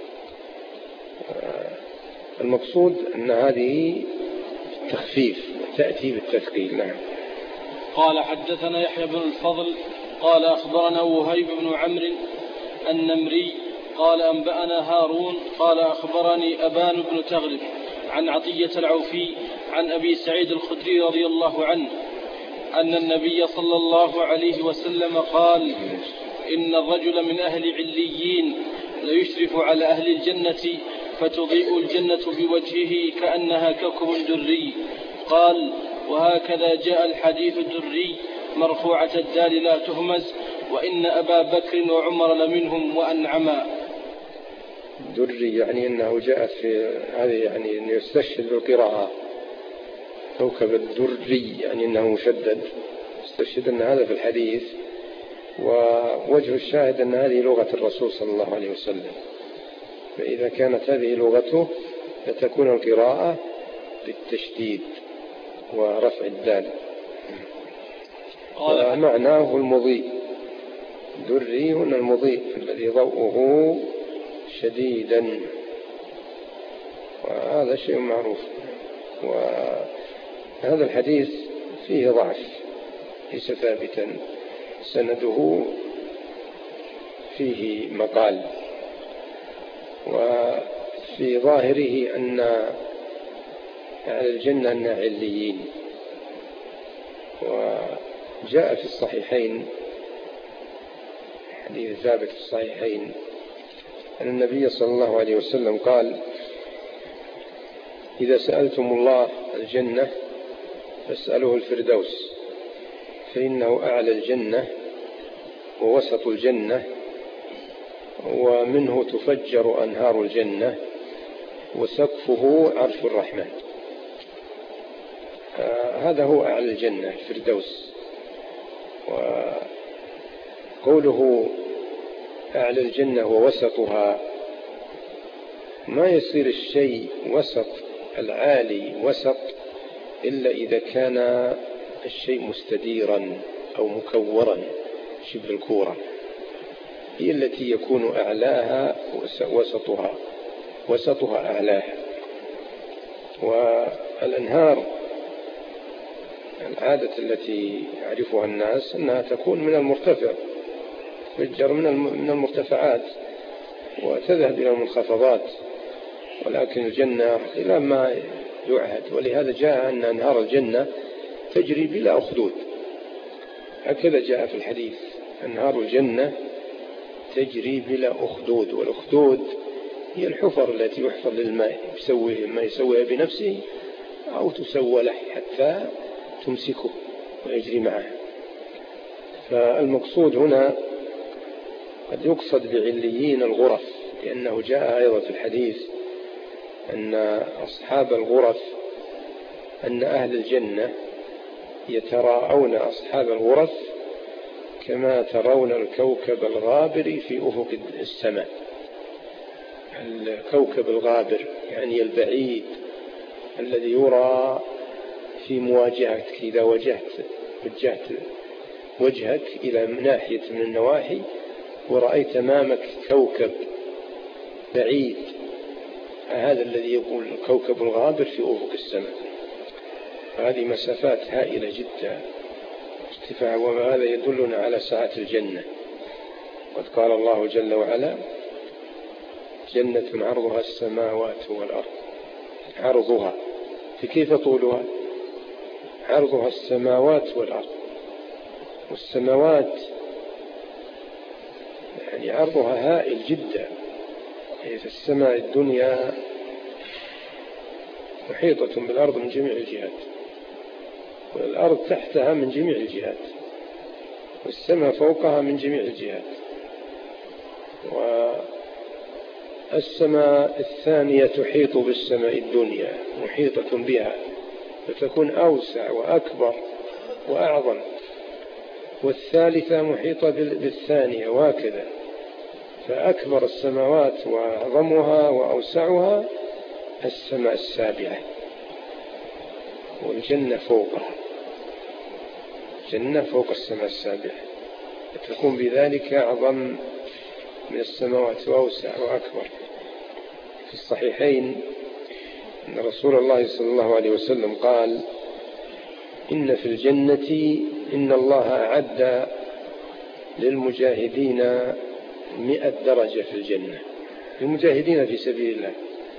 المقصود أن هذه التخفيف تأتي بالتثقيل. نعم. قال حدثنا يحيى بن الفضل قال أخبرنا وهيب بن عمرو النمري قال أنبأنا هارون قال أخبرني أبان بن تغلب عن عطية العوفي عن أبي سعيد الخدري رضي الله عنه أن النبي صلى الله عليه وسلم قال: إن الرجل من أهل عليين ليشرف على أهل الجنة فتضيء الجنة بوجهه كأنها كوكب دري. قال: وهكذا جاء الحديث الدري مرفوعة الدال لا تهمز، وإن أبا بكر وعمر لمنهم وأنعما. دري يعني أنه جاءت في هذه، يعني أنه يستشهد بالقراءة كوكب الدري، يعني أنه مشدد، يستشهد أن هذا في الحديث. ووجه الشاهد أن هذه لغة الرسول صلى الله عليه وسلم، فإذا كانت هذه لغته فتكون القراءة بالتشديد ورفع الدال. معناه المضيء، دري هنا المضيء الذي ضوءه شديدا، وهذا شيء معروف. وهذا الحديث فيه ضعف، ليس ثابتا، سنده فيه مقال، وفي ظاهره أن أهل الجنة أن عليين. وجاء في الصحيحين حديث ثابت في الصحيحين أن النبي صلى الله عليه وسلم قال: إذا سألتم الله الجنة فاسألوه الفردوس، فإنه أعلى الجنة ووسط الجنة ومنه تفجر أنهار الجنة وسقفه عرش الرحمن. هذا هو أعلى الجنة الفردوس. وقوله أعلى الجنة ووسطها، ما يصير الشيء وسط العالي وسط إلا إذا كان الشيء مستديرا أو مكورا شبه الكورة، هي التي يكون أعلاها وسطها أعلاها. والأنهار العادة التي يعرفها الناس أنها تكون من المرتفع، تفجر من المرتفعات وتذهب إلى المنخفضات، ولكن الجنة إلى ما يعهد. ولهذا جاء أن أنهار الجنة تجري بلا أخدود، هكذا جاء في الحديث: أنهار الجنة تجري بلا أخدود. والأخدود هي الحفر التي يحفر للماء، يسويه ما يسويها بنفسه أو تسوى له حتى تمسكه ويجري معه. فالمقصود هنا قد يقصد بعليين الغرف، لأنه جاء أيضا في الحديث أن أصحاب الغرف، أن أهل الجنة يتراءون أصحاب الغرف كما ترون الكوكب الغابر في أفق السماء. الكوكب الغابر يعني البعيد الذي يرى في مواجهتك، إذا وجهت وجهك إلى ناحية من النواحي ورأيت أمامك كوكب بعيد، هذا الذي يقول الكوكب الغابر في أفق السماء. هذه مسافات هائلة جدا ارتفاع، وهذا يدلنا على سعة الجنة. قد قال الله جل وعلا: جنة عرضها السماوات والأرض. عرضها، فكيف طولها؟ عرضها السماوات والأرض. والسماوات يعني عرضها هائل جدا، في السماء الدنيا محيطة بالأرض من جميع الجهات، والأرض تحتها من جميع الجهات، والسماء فوقها من جميع الجهات. والسماء الثانية تحيط بالسماء الدنيا، محيطة بها، فتكون أوسع وأكبر وأعظم. والثالثة محيطة بالثانية، وهكذا. فأكبر السماوات وأعظمها وأوسعها السماء السابعة، والجنة فوقها، الجنة فوق السماء السابعة، تكون بذلك أعظم من السماوات وأوسع وأكبر. في الصحيحين أن رسول الله صلى الله عليه وسلم قال: إن في الجنة إن الله أعد للمجاهدين 100 درجة في الجنة، المجاهدين في سبيل الله.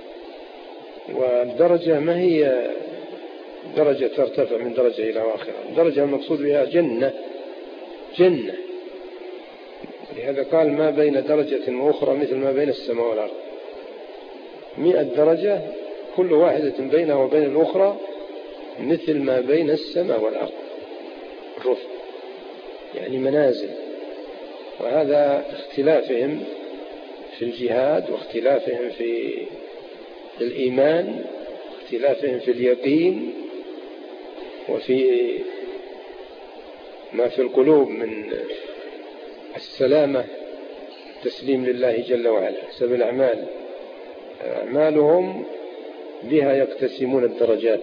والدرجة ما هي درجة ترتفع من درجة إلى آخرة، الدرجة المقصود بها جنة، جنة. لهذا قال: ما بين درجة وأخرى مثل ما بين السماء والأرض. 100 درجة كل واحدة بينها وبين الأخرى مثل ما بين السماء والأرض، رفع يعني منازل. وهذا اختلافهم في الجهاد، واختلافهم في الإيمان، واختلافهم في اليقين، وفي ما في القلوب من السلامة، تسليم لله جل وعلا. سبب الأعمال، أعمالهم بها يقتسمون الدرجات،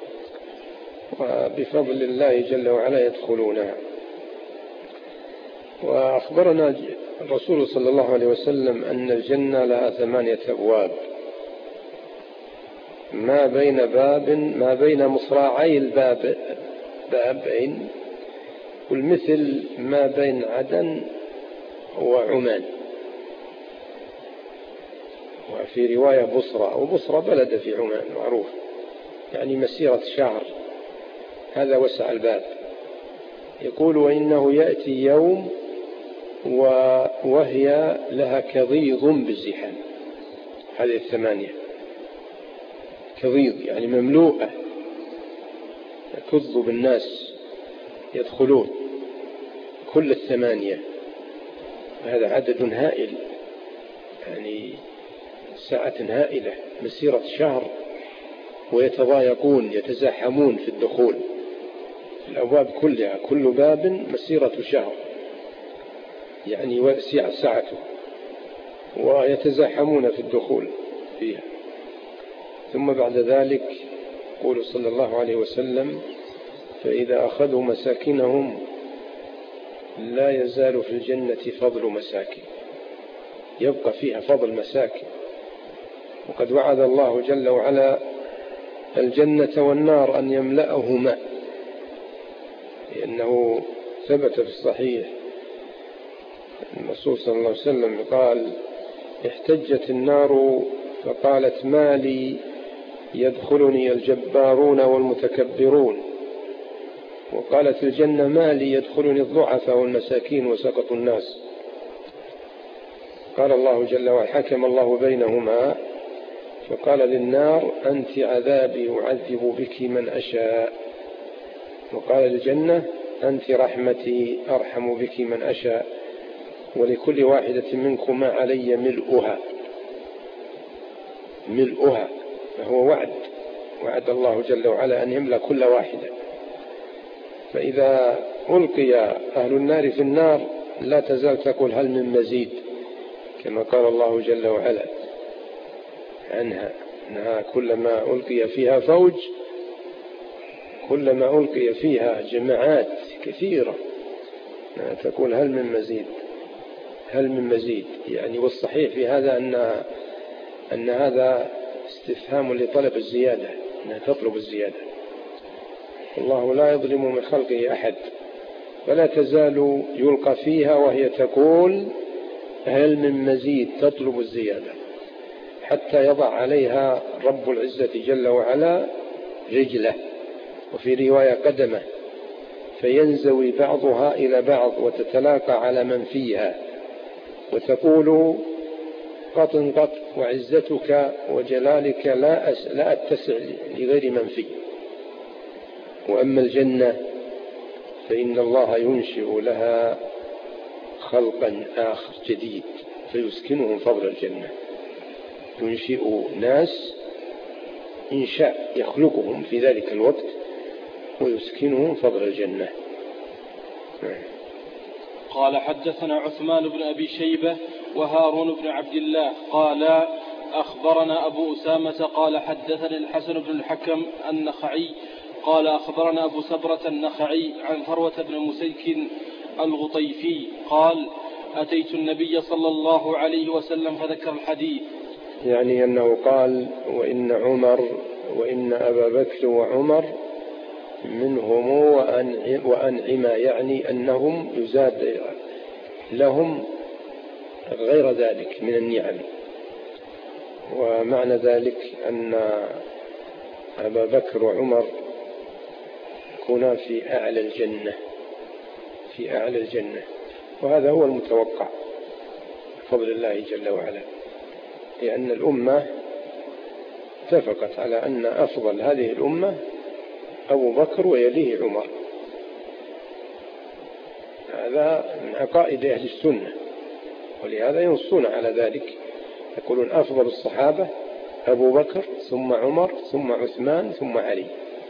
وبفضل الله جل وعلا يدخلونها. وأخبرنا الرسول صلى الله عليه وسلم أن الجنة لها 8 أبواب، ما بين مصراعي الباب بابين، والمثل ما بين عدن وعمان. وفي رواية بصرة، وبصرة بلد في عمان معروف، يعني مسيرة شهر، هذا وسع الباب. يقول: وإنه يأتي يوم وهي لها كضيض بالزحام. هذه 8 كضيض يعني مملوءة، يكض بالناس يدخلون كل 8. هذا عدد هائل، يعني ساعة هائلة، مسيرة شهر، ويتضايقون يتزاحمون في الدخول. الأبواب كلها، كل باب مسيرة شهر، يعني وسع ساعته، ويتزاحمون في الدخول فيها. ثم بعد ذلك يقول صلى الله عليه وسلم: فإذا أخذوا مساكنهم لا يزال في الجنة فضل مساكن، يبقى فيها فضل مساكن. وقد وعد الله جل وعلا الجنة والنار أن يملأهما، لأنه ثبت في الصحيح الرسول صلى الله عليه وسلم قال: احتجت النار فقالت: ما لي يدخلني الجبارون والمتكبرون. وقالت الجنة: ما لي يدخلني الضعفاء والمساكين وسقط الناس. قال الله جل وعلا: حكم الله بينهما فقال للنار: أنت عذابي أعذب بك من أشاء. وقال للجنة: أنت رحمتي أرحم بك من أشاء، ولكل واحدة منكما علي ملؤها. ملؤها، فهو وعد الله جل وعلا أن يملأ كل واحدة. فإذا ألقي أهل النار في النار لا تزال تقول: هل من مزيد، كما قال الله جل وعلا عنها أنها كلما ألقي فيها فوج، كلما ألقي فيها جماعات كثيرة تقول: هل من مزيد، هل من مزيد. يعني والصحيح في هذا أن هذا استفهام لطلب الزيادة، أنها تطلب الزيادة. الله لا يظلم من خلقه أحد، فلا تزال يلقى فيها وهي تقول: هل من مزيد، تطلب الزيادة، حتى يضع عليها رب العزة جل وعلا رجله، وفي رواية قدمه، فينزوي بعضها إلى بعض وتتلاقى على من فيها، وتقول: قط قط وعزتك وجلالك لا أتسع لغير من فيه. وأما الجنة فإن الله ينشئ لها خلقا آخر جديد فيسكنهم فضل الجنة. ينشئ ناس إنشاء، يخلقهم في ذلك الوقت ويسكنهم فضل الجنة. قال: حدثنا عثمان بن أبي شيبة وهارون بن عبد الله قال: أخبرنا أبو أسامة قال حدثني الحسن بن الحكم النخعي قال أخبرنا أبو سبرة النخعي عن فروة بن مسيك الغطيفي قال أتيت النبي صلى الله عليه وسلم فذكر الحديث. يعني أنه قال وإن أبا بكر وعمر منهم وأنعم، يعني أنهم يزاد لهم غير ذلك من النعم. ومعنى ذلك أن أبا بكر وعمر يكونان في أعلى الجنة، وهذا هو المتوقع بفضل الله جل وعلا، لأن الأمة اتفقت على أن أفضل هذه الأمة أبو بكر ويليه عمر. هذا من عقائد أهل السنة، ولهذا ينصون على ذلك، يقولون أفضل الصحابة أبو بكر ثم عمر ثم عثمان ثم علي،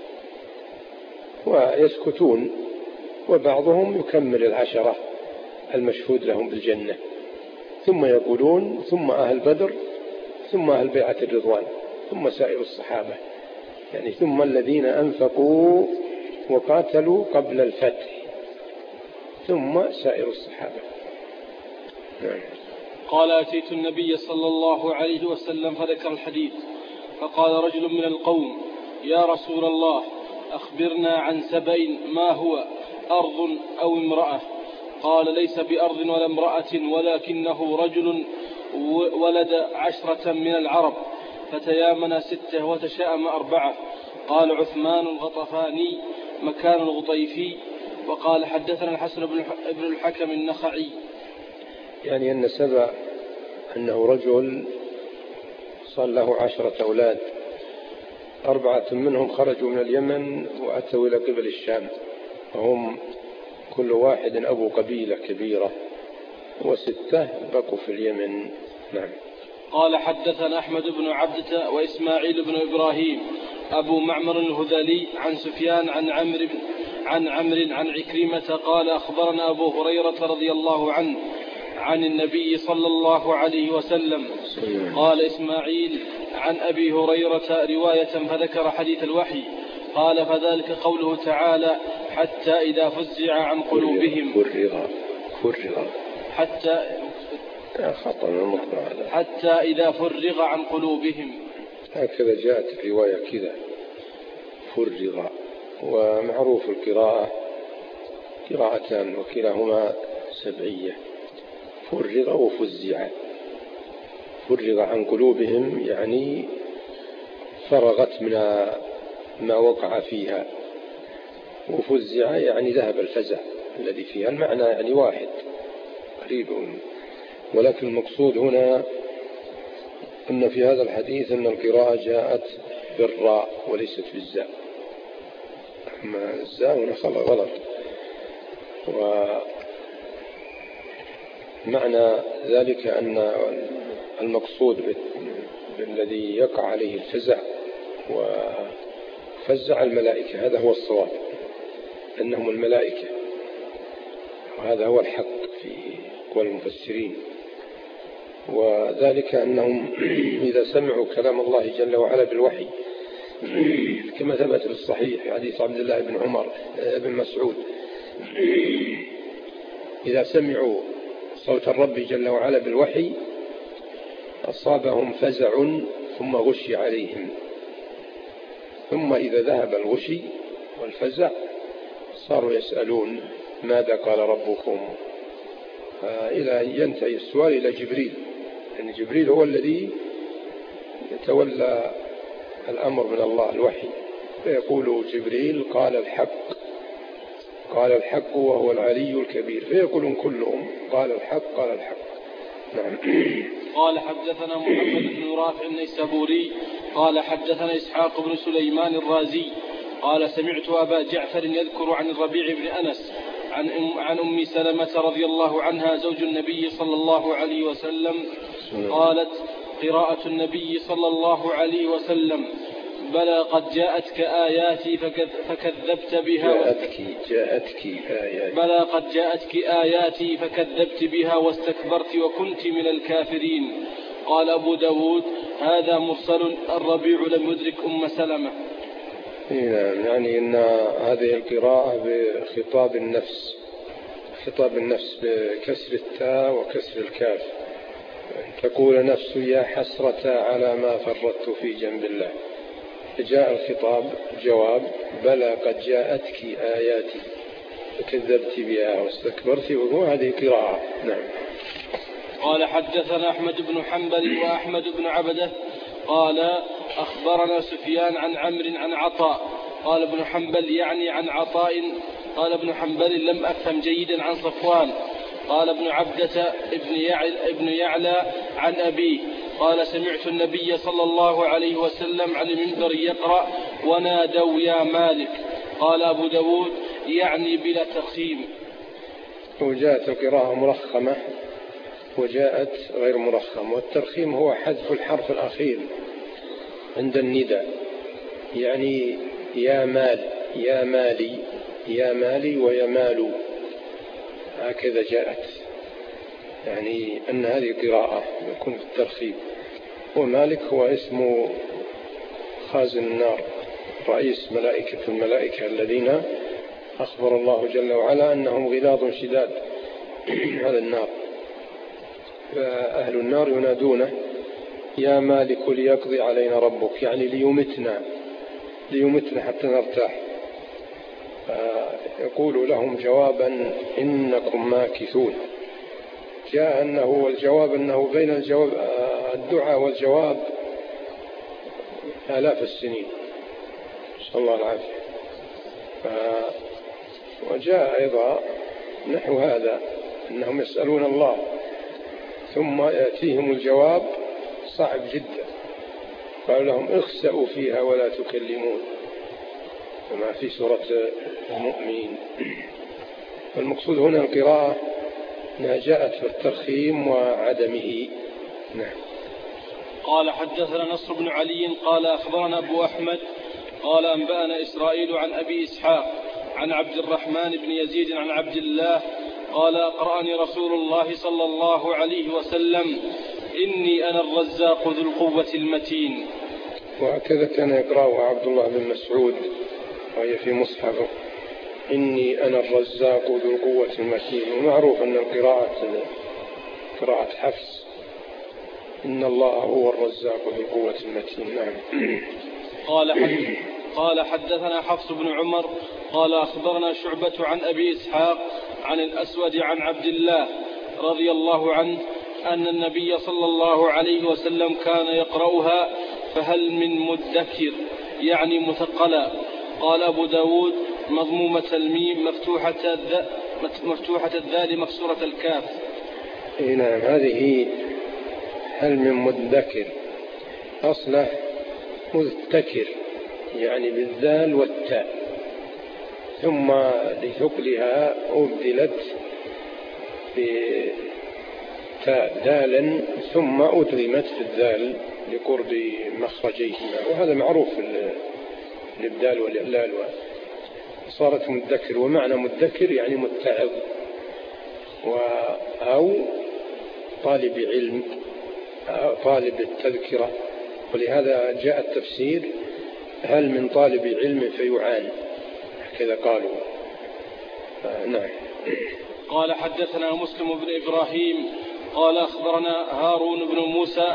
ويسكتون، وبعضهم يكمل العشرة المشهود لهم بالجنة، ثم يقولون ثم أهل بدر ثم أهل بيعة الرضوان ثم سائر الصحابة، يعني ثم الذين أنفقوا وقاتلوا قبل الفتح ثم سائر الصحابة. قال أتيت النبي صلى الله عليه وسلم فذكر الحديث، فقال رجل من القوم يا رسول الله أخبرنا عن سبأ، ما هو أرض أو امرأة؟ قال ليس بأرض ولا امرأة، ولكنه رجل ولد 10 من العرب، فتيامن 6 وتشاءم 4. قال عثمان الغطفاني مكان الغطيفي. وقال حدثنا الحسن بن الحكم النخعي، يعني أن سبأ أنه رجل صار له 10 أولاد، 4 منهم خرجوا من اليمن وأتوا إلى قبل الشام، وهم كل واحد أبو قبيلة كبيرة، و6 بقوا في اليمن. نعم. قال حدثنا أحمد بن عبدة وإسماعيل بن إبراهيم أبو معمر الهذلي عن سفيان عن عمرو عن عكرمة قال أخبرنا أبو هريرة رضي الله عنه عن النبي صلى الله عليه وسلم. قال إسماعيل عن أبي هريرة رواية فذكر حديث الوحي. قال فذلك قوله تعالى حتى إذا فزع عن قلوبهم حتى إذا فرغ عن قلوبهم. هكذا جاءت الرواية كذا فرغ. ومعروف القراءة قراءتان وكلاهما سبعية، فرغ وفزع. فرغ عن قلوبهم يعني فرغت من ما وقع فيها، وفزع يعني ذهب الفزع الذي فيها. المعنى يعني واحد قريب، ولكن المقصود هنا أن في هذا الحديث أن القراءة جاءت بالراء وليست بالزاء، أما الزاء هنا غلط. ومعنى ذلك أن المقصود بالذي يقع عليه الفزع وفزع الملائكة، هذا هو الصواب، أنهم الملائكة، وهذا هو الحق في أقوال المفسرين. وذلك أنهم إذا سمعوا كلام الله جل وعلا بالوحي كما ثبت في الصحيح في حديث عبد الله بن مسعود، إذا سمعوا صوت الرب جل وعلا بالوحي أصابهم فزع ثم غشي عليهم، ثم إذا ذهب الغشي والفزع صاروا يسألون ماذا قال ربكم، إلى ينتهي السؤال إلى جبريل، لأن جبريل هو الذي يتولى الأمر من الله الوحي، فيقول جبريل قال الحق وهو العلي الكبير، فيقولون كلهم قال الحق. نعم. قال حدثنا محمد بن رافع النيسابوري قال حدثنا إسحاق بن سليمان الرازي قال سمعت أبا جعفر يذكر عن الربيع بن أنس عن أم سلمة رضي الله عنها زوج النبي صلى الله عليه وسلم قالت قراءة النبي صلى الله عليه وسلم بلى قد جاءتك آياتي فكذبت بها بلى قد جاءتك آياتي فكذبت بها واستكبرت وكنت من الكافرين. قال أبو داود هذا مرسل الربيع لم يدرك أم سلمة. نعم، يعني أن هذه القراءة بخطاب النفس، خطاب النفس بكسر التاء وكسر الكاف، تقول نفس يا حسرة على ما فرطت في جنب الله. جاء الخطاب جواب بلى قد جاءتك آياتي فكذبت بها واستكبرت، وهذه قراءة. نعم. قال حدثنا أحمد بن حنبل وأحمد بن عبده قال أخبرنا سفيان عن عمرو عن عطاء. قال ابن حنبل يعني عن عطاء. قال ابن حنبل لم أفهم جيدا عن صفوان. قال ابن عبدة ابن يعلى عن أبيه قال سمعت النبي صلى الله عليه وسلم على المنبر يقرأ ونادوا يا مالك. قال أبو داود يعني بلا ترخيم. وجاءت القراءة مرخمة وجاءت غير مرخمة، والترخيم هو حذف الحرف الأخير عند النداء، يعني يا مال يا مالي يا مالي ويمال، هكذا جاءت، يعني أن هذه قراءة يكون في الترخيم. ومالك هو اسم خازن النار، رئيس ملائكة الملائكة الذين أخبر الله جل وعلا أنهم غلاظ شداد على النار، فأهل النار ينادونه يا مالك ليقضي علينا ربك، يعني ليمتنا حتى نرتاح. يقول لهم جوابا إنكم ماكثون. جاء أنه والجواب أنه بين الدعاء والجواب آلاف السنين، نسأل الله العافية. وجاء أيضا نحو هذا أنهم يسألون الله ثم يأتيهم الجواب صعب جدا، قال لهم اخسأوا فيها ولا تكلمون، كما في سورة المؤمنين. فالمقصود هنا القراءة أنها جاءت في الترخيم وعدمه. نعم. قال حدثنا نصر بن علي قال أخبرنا أبو أحمد قال أنبأنا إسرائيل عن أبي إسحاق عن عبد الرحمن بن يزيد عن عبد الله قال أقرأني رسول الله صلى الله عليه وسلم إني أنا الرزاق ذو القوة المتين. وهكذا كان يقرأها عبد الله بن مسعود وهي في مصحفه إني أنا الرزاق ذو القوة المتين. ومعروف أن قراءة حفص إن الله هو الرزاق ذو القوة المتين. نعم. قال حدثنا حفص بن عمر قال أخبرنا شعبة عن أبي إسحاق عن الأسود عن عبد الله رضي الله عنه أن النبي صلى الله عليه وسلم كان يقرأها فهل من مدكر يعني مثقلا. قال أبو داود مضمومة الميم مفتوحة الذال مكسورة الكاف. نعم. هذه هل من مدكر أصله مذكر يعني بالذال والتاء، ثم لثقلها أبدلت بتاء دالا ثم أدغمت في الذال لقرب مخرجيهما، وهذا معروف الإبدال والإعلال، صارت مدكر. ومعنى مدكر يعني متعظ أو طالب علم طالب التذكرة. ولهذا جاء التفسير هل من طالب علم فيعان، كذا قالوا. نعم. قال حدثنا مسلم بن إبراهيم قال أخبرنا هارون بن موسى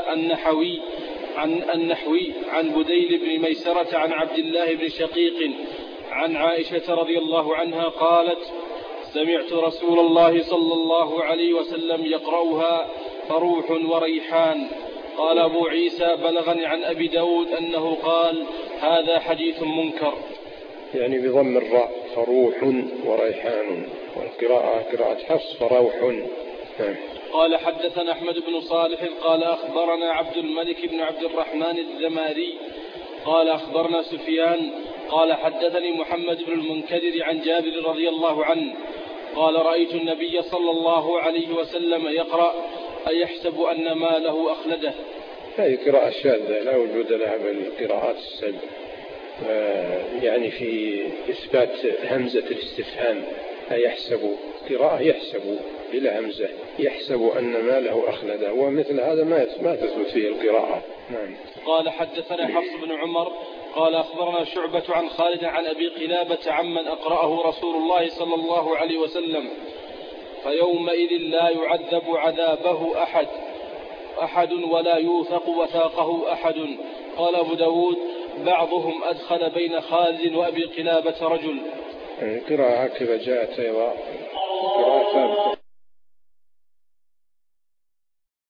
النحوي عن بديل بن ميسرة عن عبد الله بن شقيق عن عائشة رضي الله عنها قالت سمعت رسول الله صلى الله عليه وسلم يقرأها فروح وريحان. قال أبو عيسى بلغني عن أبي داود أنه قال هذا حديث منكر، يعني بضم الراء فروح وريحان، والقراءة قراءة حفص فروح. قال حدثنا أحمد بن صالح قال أخبرنا عبد الملك بن عبد الرحمن الذماري قال أخبرنا سفيان قال حدثني محمد بن المنكدر عن جابر رضي الله عنه قال رأيت النبي صلى الله عليه وسلم يقرأ أيحسب أن ما له أخلده. هذه قراءة شاذة لا وجود لها بالقراءات السبع، يعني في إثبات همزة الاستفهام أيحسب، قراءة يحسب بلا همزة يحسب أن ماله أخلده، ومثل هذا ما تثبت فيه القراءة. نعم. قال حدثنا حفص بن عمر قال أخبرنا شعبة عن خالد عن أبي قلابة عمن أقرأه رسول الله صلى الله عليه وسلم: فيومئذ لا يعذب عذابه أحد ولا يوثق وثاقه أحد. قال أبو داود: بعضهم أدخل بين خالد وأبي قلابة رجل. القراءة هكذا جاءت أيضا قراءة ثابتة.